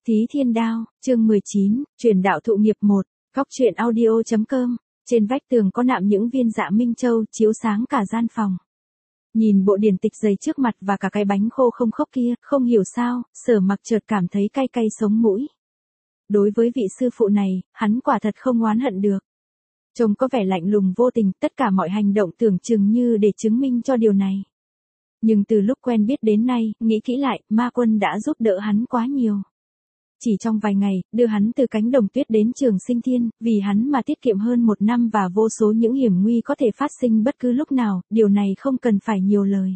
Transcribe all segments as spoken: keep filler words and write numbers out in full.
Thí Thiên Đao, chương mười chín, truyền đạo thụ nghiệp một, góc truyện audio chấm com. Trên vách tường có nạm những viên dạ minh châu chiếu sáng cả gian phòng. Nhìn bộ điển tịch dày trước mặt và cả cái bánh khô không khốc kia, không hiểu sao, Sở Mặc chợt cảm thấy cay cay sống mũi. Đối với vị sư phụ này, hắn quả thật không oán hận được. Trông có vẻ lạnh lùng vô tình, tất cả mọi hành động tưởng chừng như để chứng minh cho điều này. Nhưng từ lúc quen biết đến nay, nghĩ kỹ lại, Ma Quân đã giúp đỡ hắn quá nhiều. Chỉ trong vài ngày, đưa hắn từ cánh đồng tuyết đến Trường Sinh Thiên, vì hắn mà tiết kiệm hơn một năm và vô số những hiểm nguy có thể phát sinh bất cứ lúc nào, điều này không cần phải nhiều lời.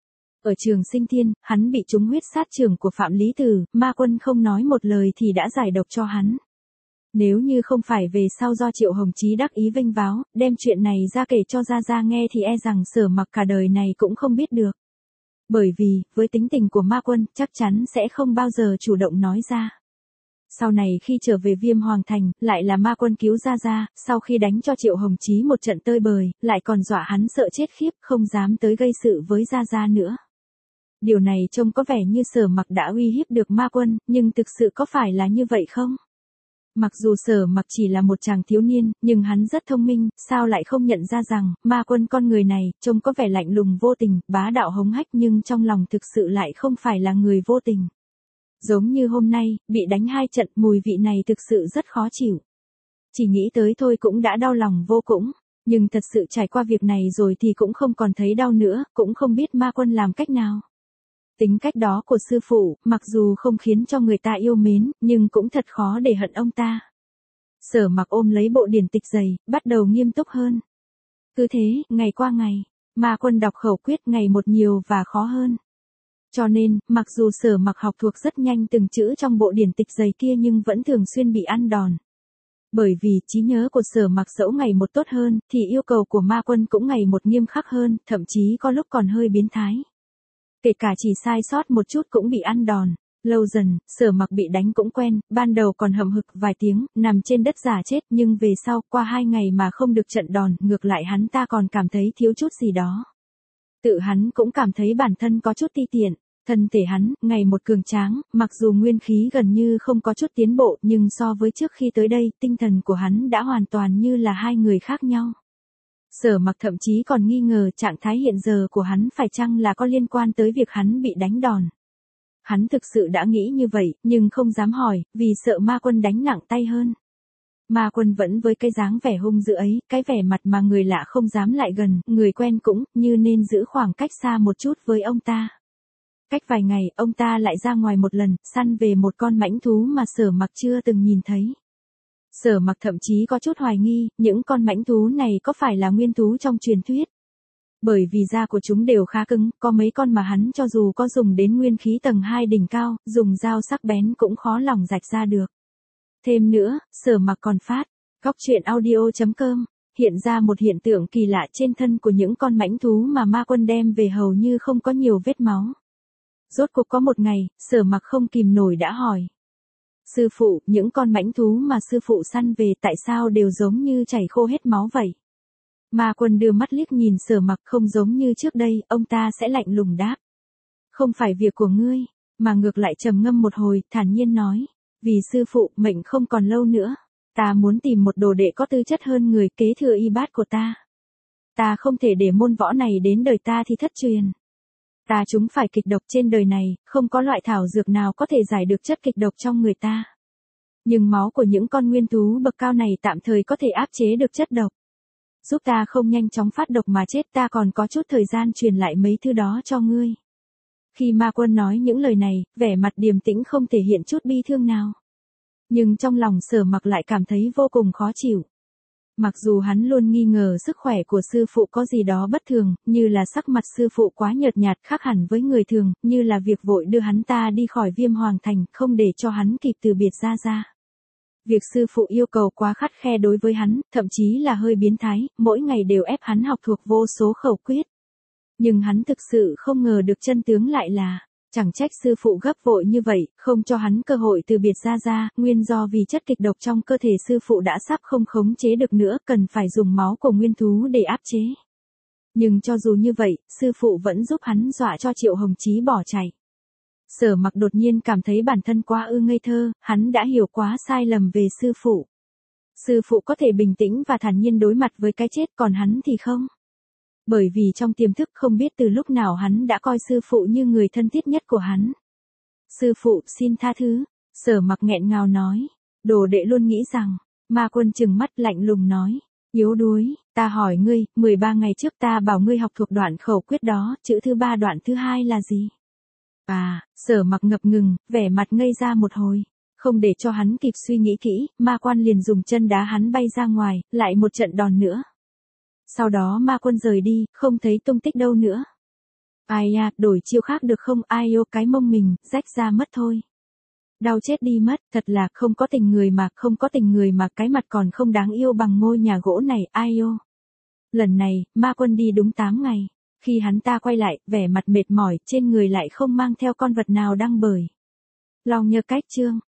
Ở Trường Sinh Thiên, hắn bị trúng huyết sát trưởng của Phạm Lý Tử, Ma Quân không nói một lời thì đã giải độc cho hắn. Nếu như không phải về sau do Triệu Hồng Chí đắc ý vênh váo, đem chuyện này ra kể cho Gia Gia nghe thì e rằng Sở Mặc cả đời này cũng không biết được. Bởi vì, với tính tình của Ma Quân, chắc chắn sẽ không bao giờ chủ động nói ra. Sau này khi trở về Viêm Hoàng Thành, lại là Ma Quân cứu Gia Gia, sau khi đánh cho Triệu Hồng Chí một trận tơi bời, lại còn dọa hắn sợ chết khiếp, không dám tới gây sự với Gia Gia nữa. Điều này trông có vẻ như Sở Mặc đã uy hiếp được Ma Quân, nhưng thực sự có phải là như vậy không? Mặc dù Sở Mặc chỉ là một chàng thiếu niên, nhưng hắn rất thông minh, sao lại không nhận ra rằng, Ma Quân con người này, trông có vẻ lạnh lùng vô tình, bá đạo hống hách nhưng trong lòng thực sự lại không phải là người vô tình. Giống như hôm nay, bị đánh hai trận, mùi vị này thực sự rất khó chịu. Chỉ nghĩ tới thôi cũng đã đau lòng vô cùng, nhưng thật sự trải qua việc này rồi thì cũng không còn thấy đau nữa, cũng không biết Ma Quân làm cách nào. Tính cách đó của sư phụ, mặc dù không khiến cho người ta yêu mến, nhưng cũng thật khó để hận ông ta. Sở Mặc ôm lấy bộ điển tịch dày, bắt đầu nghiêm túc hơn. Cứ thế, ngày qua ngày, Ma Quân đọc khẩu quyết ngày một nhiều và khó hơn. Cho nên, mặc dù Sở Mặc học thuộc rất nhanh từng chữ trong bộ điển tịch dày kia nhưng vẫn thường xuyên bị ăn đòn. Bởi vì trí nhớ của Sở Mặc dẫu ngày một tốt hơn, thì yêu cầu của Ma Quân cũng ngày một nghiêm khắc hơn, thậm chí có lúc còn hơi biến thái. Kể cả chỉ sai sót một chút cũng bị ăn đòn. Lâu dần, Sở Mặc bị đánh cũng quen, ban đầu còn hậm hực vài tiếng, nằm trên đất giả chết, nhưng về sau, qua hai ngày mà không được trận đòn, ngược lại hắn ta còn cảm thấy thiếu chút gì đó. Tự hắn cũng cảm thấy bản thân có chút ti tiện. Thân thể hắn, ngày một cường tráng, mặc dù nguyên khí gần như không có chút tiến bộ, nhưng so với trước khi tới đây, tinh thần của hắn đã hoàn toàn như là hai người khác nhau. Sở Mặc thậm chí còn nghi ngờ trạng thái hiện giờ của hắn phải chăng là có liên quan tới việc hắn bị đánh đòn. Hắn thực sự đã nghĩ như vậy, nhưng không dám hỏi, vì sợ Ma Quân đánh nặng tay hơn. Ma Quân vẫn với cái dáng vẻ hung dữ ấy, cái vẻ mặt mà người lạ không dám lại gần, người quen cũng, như nên giữ khoảng cách xa một chút với ông ta. Cách vài ngày, ông ta lại ra ngoài một lần, săn về một con mãnh thú mà Sở Mặc chưa từng nhìn thấy. Sở Mặc thậm chí có chút hoài nghi, những con mãnh thú này có phải là nguyên thú trong truyền thuyết. Bởi vì da của chúng đều khá cứng, có mấy con mà hắn cho dù có dùng đến nguyên khí tầng hai đỉnh cao, dùng dao sắc bén cũng khó lòng rạch ra được. Thêm nữa, Sở Mặc còn phát, góc truyện audio chấm com, hiện ra một hiện tượng kỳ lạ trên thân của những con mãnh thú mà Ma Quân đem về hầu như không có nhiều vết máu. Rốt cuộc có một ngày, Sở Mặc không kìm nổi đã hỏi. Sư phụ, những con mãnh thú mà sư phụ săn về tại sao đều giống như chảy khô hết máu vậy? Ma Quân đưa mắt liếc nhìn Sở Mặc, không giống như trước đây, ông ta sẽ lạnh lùng đáp. Không phải việc của ngươi, mà ngược lại trầm ngâm một hồi, thản nhiên nói. Vì sư phụ, mệnh không còn lâu nữa. Ta muốn tìm một đồ đệ có tư chất hơn người kế thừa y bát của ta. Ta không thể để môn võ này đến đời ta thì thất truyền. Ta chúng phải kịch độc trên đời này, không có loại thảo dược nào có thể giải được chất kịch độc trong người ta. Nhưng máu của những con nguyên thú bậc cao này tạm thời có thể áp chế được chất độc. Giúp ta không nhanh chóng phát độc mà chết, ta còn có chút thời gian truyền lại mấy thứ đó cho ngươi. Khi Ma Quân nói những lời này, vẻ mặt điềm tĩnh không thể hiện chút bi thương nào. Nhưng trong lòng Sở Mặc lại cảm thấy vô cùng khó chịu. Mặc dù hắn luôn nghi ngờ sức khỏe của sư phụ có gì đó bất thường, như là sắc mặt sư phụ quá nhợt nhạt khác hẳn với người thường, như là việc vội đưa hắn ta đi khỏi Viêm Hoàng Thành, không để cho hắn kịp từ biệt Gia Gia. Việc sư phụ yêu cầu quá khắt khe đối với hắn, thậm chí là hơi biến thái, mỗi ngày đều ép hắn học thuộc vô số khẩu quyết. Nhưng hắn thực sự không ngờ được chân tướng lại là, chẳng trách sư phụ gấp vội như vậy, không cho hắn cơ hội từ biệt Gia Gia, nguyên do vì chất kịch độc trong cơ thể sư phụ đã sắp không khống chế được nữa, cần phải dùng máu của nguyên thú để áp chế. Nhưng cho dù như vậy, sư phụ vẫn giúp hắn dọa cho Triệu Hồng Chí bỏ chạy. Sở Mặc đột nhiên cảm thấy bản thân quá ư ngây thơ, hắn đã hiểu quá sai lầm về sư phụ. Sư phụ có thể bình tĩnh và thản nhiên đối mặt với cái chết, còn hắn thì không. Bởi vì trong tiềm thức không biết từ lúc nào hắn đã coi sư phụ như người thân thiết nhất của hắn. Sư phụ, xin tha thứ. Sở Mặc nghẹn ngào nói. Đồ đệ luôn nghĩ rằng, Ma Quân trừng mắt lạnh lùng nói. Yếu đuối, ta hỏi ngươi, mười ba ngày trước ta bảo ngươi học thuộc đoạn khẩu quyết đó, chữ thứ ba đoạn thứ hai là gì? À, Sở Mặc ngập ngừng, vẻ mặt ngây ra một hồi. Không để cho hắn kịp suy nghĩ kỹ, Ma Quan liền dùng chân đá hắn bay ra ngoài, lại một trận đòn nữa. Sau đó Ma Quân rời đi, không thấy tung tích đâu nữa. Ai à, đổi chiêu khác được không? Ai ô, cái mông mình, rách ra mất thôi. Đau chết đi mất, thật là không có tình người mà, không có tình người mà, cái mặt còn không đáng yêu bằng ngôi nhà gỗ này, ai ô. Lần này, Ma Quân đi đúng tám ngày. Khi hắn ta quay lại, vẻ mặt mệt mỏi, trên người lại không mang theo con vật nào đang bơi. Lòng nhờ cách chương.